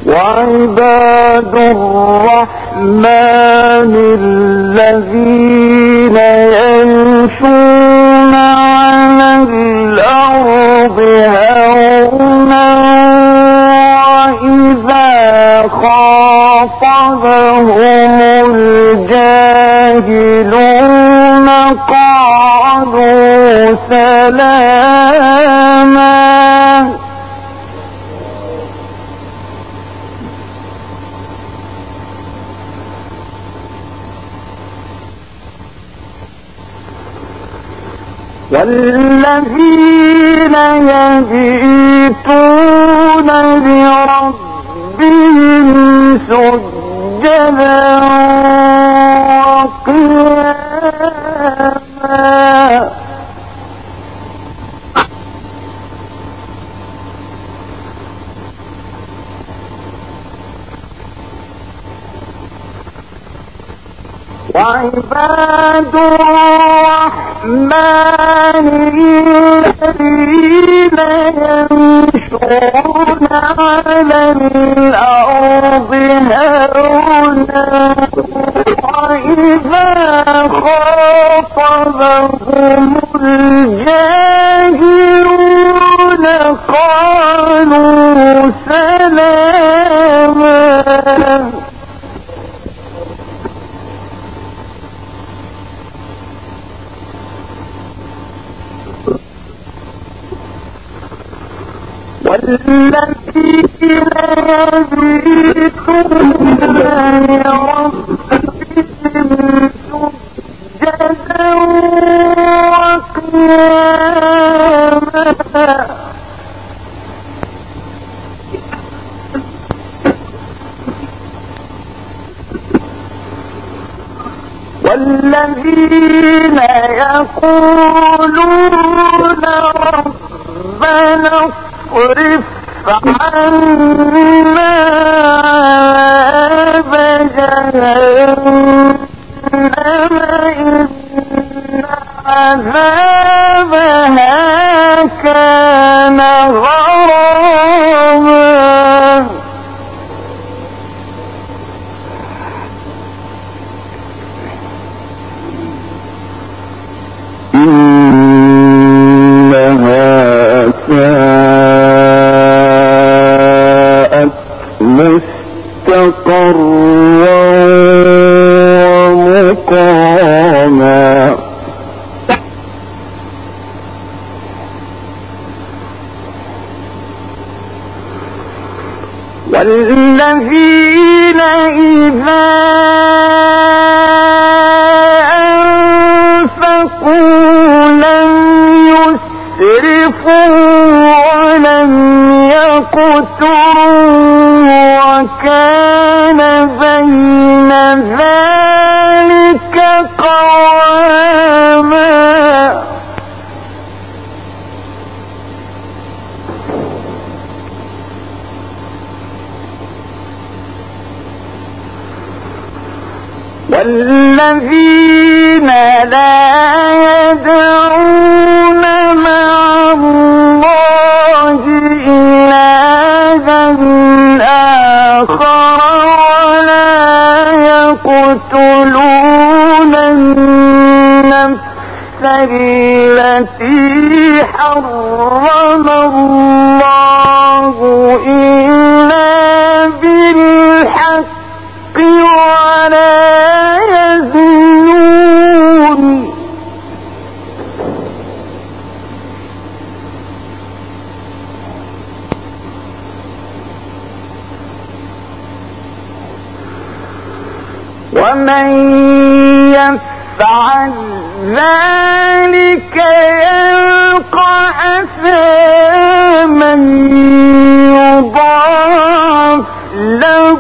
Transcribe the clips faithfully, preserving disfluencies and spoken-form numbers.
وعباد الرحمن الذين يمشون على الأرض هونا وإذا خاطبهم الجاهلون قالوا سلاما والذين يبيتون لربهم سجدا وقياما وعباد الرحمن الذين يمشون على الأرض هونا وإذا خاطبهم الجاهلون قالوا سلاما والذين يبيتون لربهم سجدا وقياما والذين يقولون ربنا اصرف عنا عذاب جهنم إن عذابها كان غراما إنها ساءت مستقرا ومقاما والذين إذا أنفقوا لم يسرفوا ولم يقتروا وكان بين ذلك قواما والذين لا يدعون مع الله إلها آخر ولا يقتلون النفس التي حرم الله إلا بالحق ولا يزنون ومن يفعل ذلك يلقى أثاما يضاعف له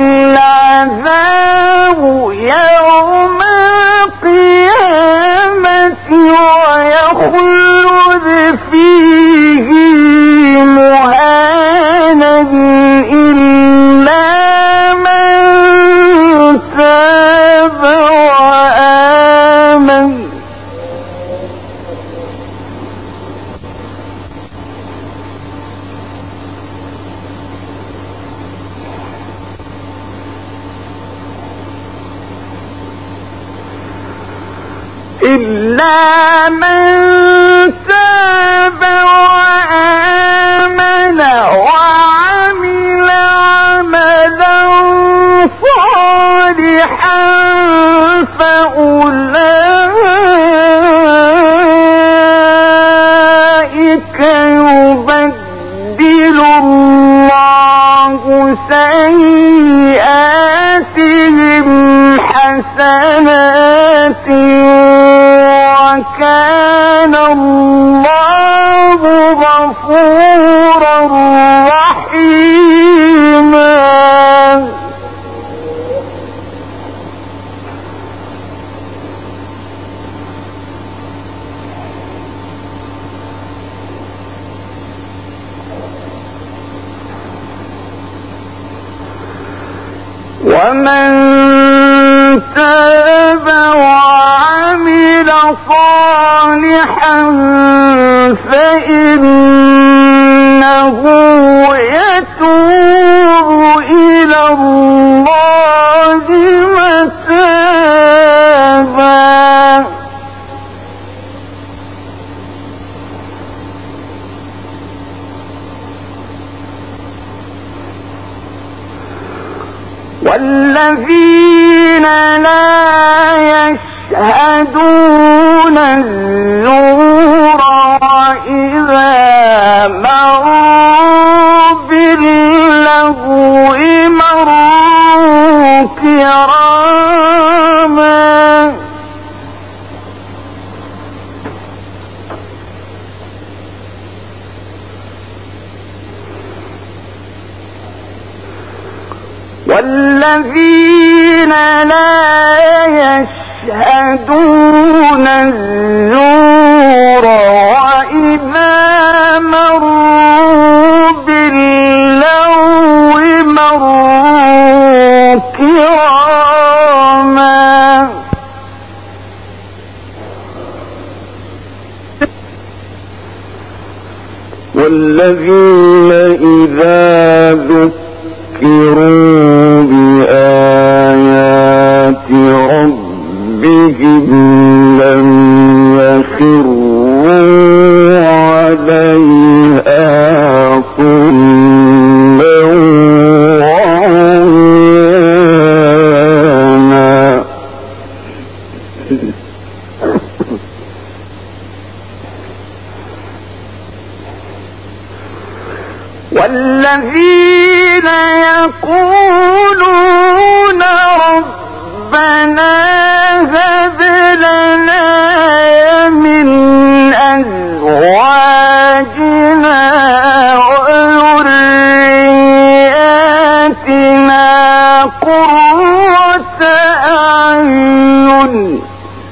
العذاب يوم القيامة ويخلد فيه مهانا إلا من تاب وآمن إلا من تاب وآمن وعمل عملا صالحا فأولئك يبدل الله سيئاتهم حسنات وكان الله غفورا رحيما. ومن تاب وعمل صالحا فإنه يتوب إلى الله متابا. والذين لا يشهدون الزور وإذا مروا باللغو مروا كراما. والذين لا يشهدون الزور وإذا مروا باللغو مروا كراما. والذين إذا ذكروا بآيات ربهم لم يخروا عليها صما وعميانا. والذين يقولون ربنا هب لنا من أزواجنا وذرياتنا قرة أعين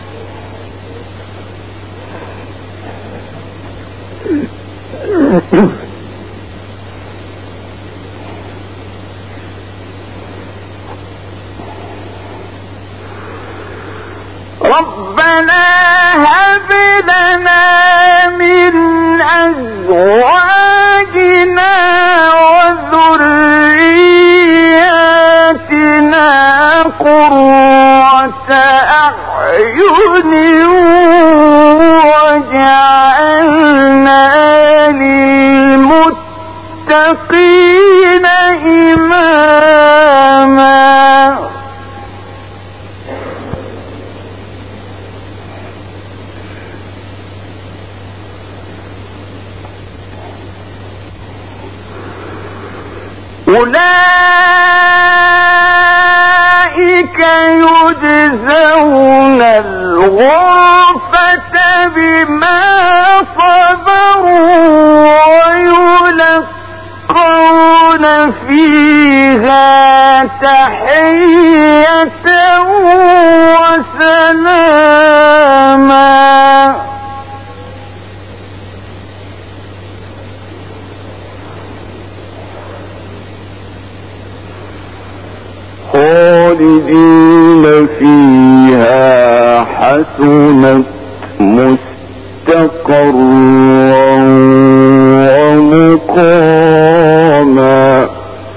ربنا هب لنا من أزواجنا وذرياتنا قرة أعين واجعلنا للمتقين إماما. أولئك يجزون الغرفة بما صبروا ويلقون فيها تحية وسلاما. خالدين فيها حسنت مستقرا ومقاما.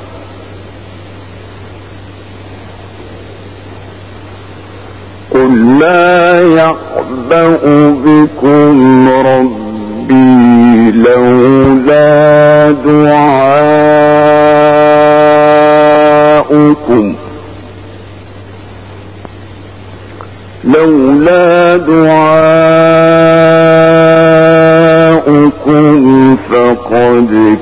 قل لولا يعبأ بكم ربي لولا دعاؤكم لولا دعاؤكم فقد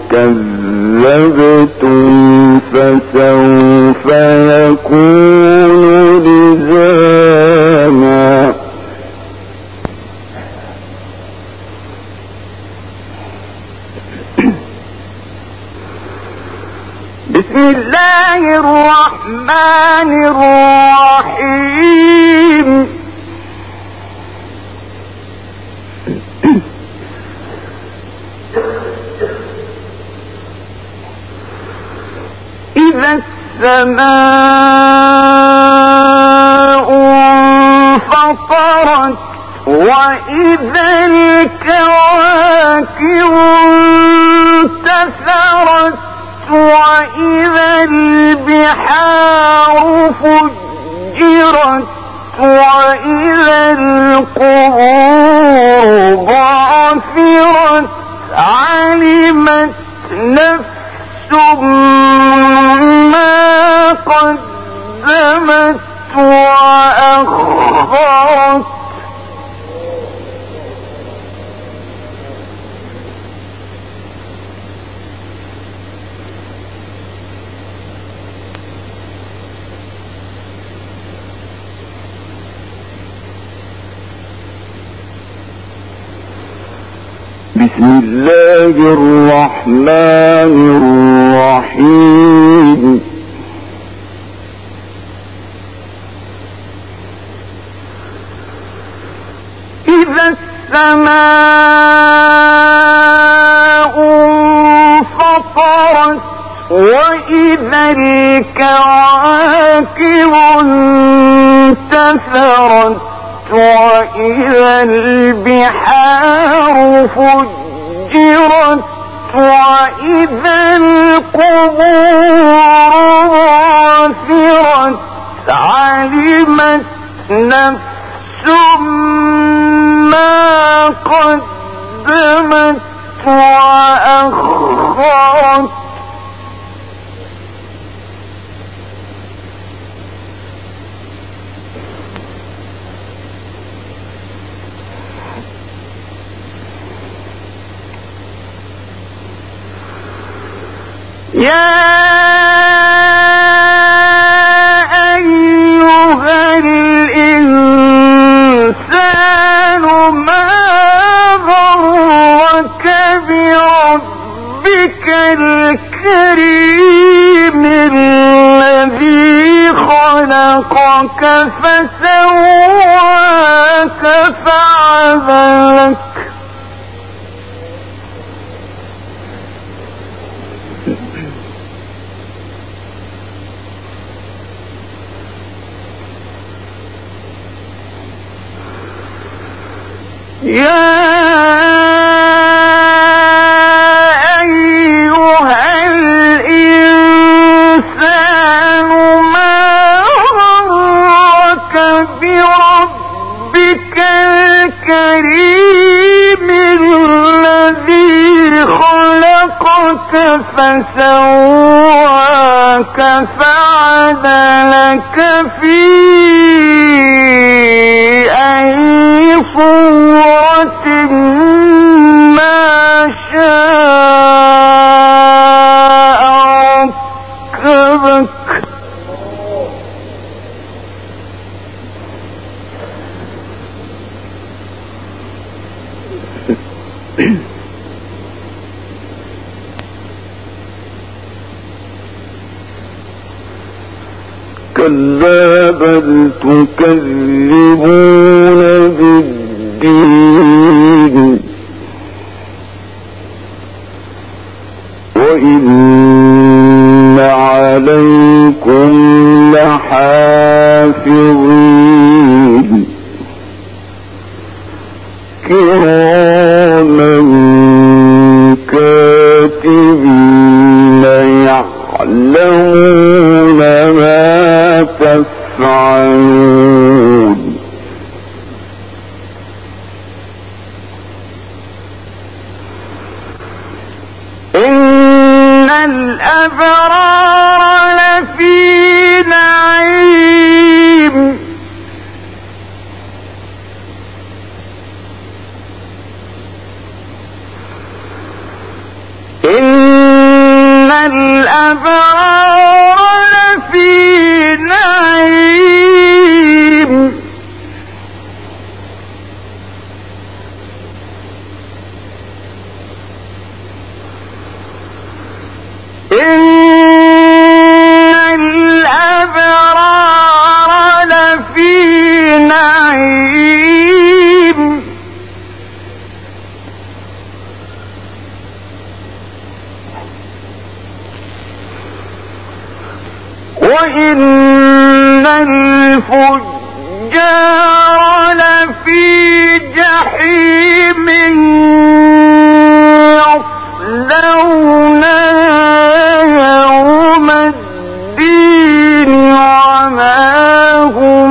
كذبتم فسوف يكون لزاما. بسم الله الرحمن الرحيم. إذا السماء انفطرت وإذا الكواكب انتثرت وإذا البحار فجرت وإذا القبور بعثرت علمت نفس ما قدمت وأخرت. بسم الله الرحمن الرحيم. إذا السماء انفطرت وإذا الكواكب انتثرت وإذا البحار فجرت وإذا القبور بعثرت علمت نفس ما قدمت وأخرت. يا أيها الإنسان ما غرك بربك الكريم الذي خلقك فسواك فعدلك. يا أيها الإنسان ما غرك بربك الكريم الذي خلقك فسواك فعدلك في أي صورة ما شاء ركبك. كلا بل تكذبون بالدين وإن عليكم لحافظين كراما كاتبين يعلمون ما تفعلون. الأبرار لفي نعيم إن الأبرار لفي نعيم إن الأبرار لفي نعيم وإن الفجار لفي جحيم يصلونها يوم الدين وما هم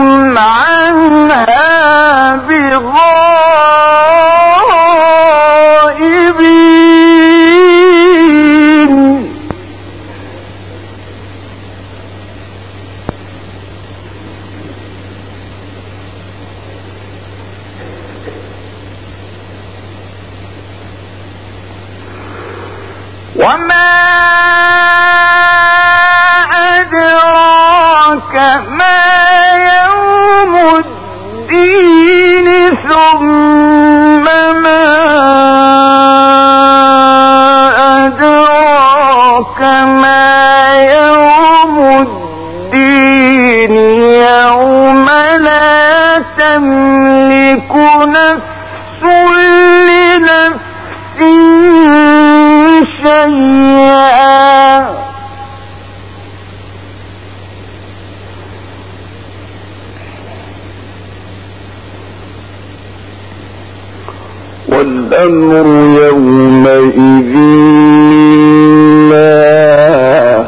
عنها بغائبين وما أدراك ما يوم الدين ثم ما أدراك ما يوم الدين يوم لا تملك نفس لنفس شيئا والأمر يومئذ لله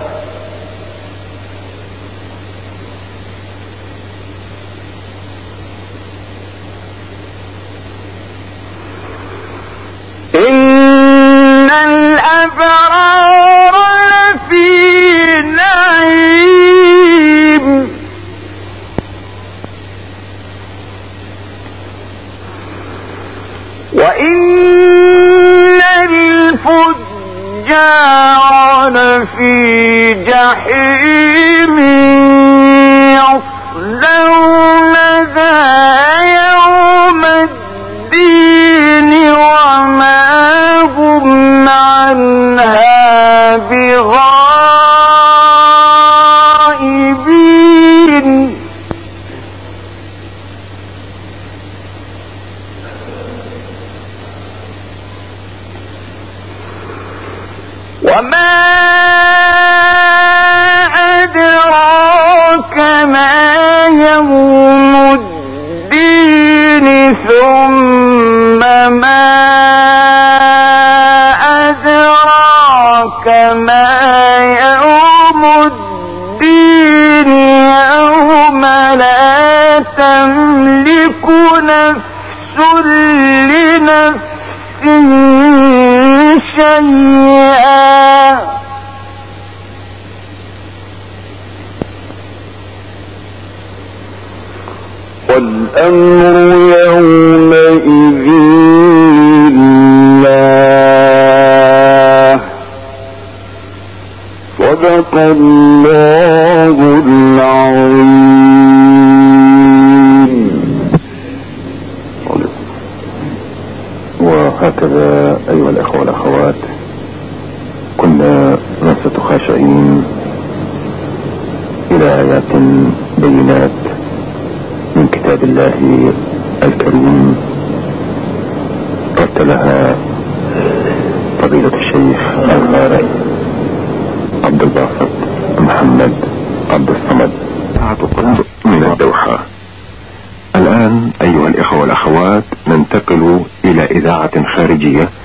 إن الأبرار لفي نعيم وإن الفجار لفي جحيم يصلونها يوم الدين وما هم عنها بغائبين وما أدراك ما يوم الدين ثم ما أدراك ما يوم الدين يوم لا تملك نفس لنفس شيئا والأمر يومئذ لله صدق الله العظيم. وهكذا أيها الأخوة والأخوات كنا نصت خاشعين إلى آيات بينات من كتاب الله الكريم رتلها فضيلة الشيخ القارئ عبد الباسط محمد عبد الصمد من الدوحة. الآن أيها الإخوة والأخوات ننتقل إلى إذاعة خارجية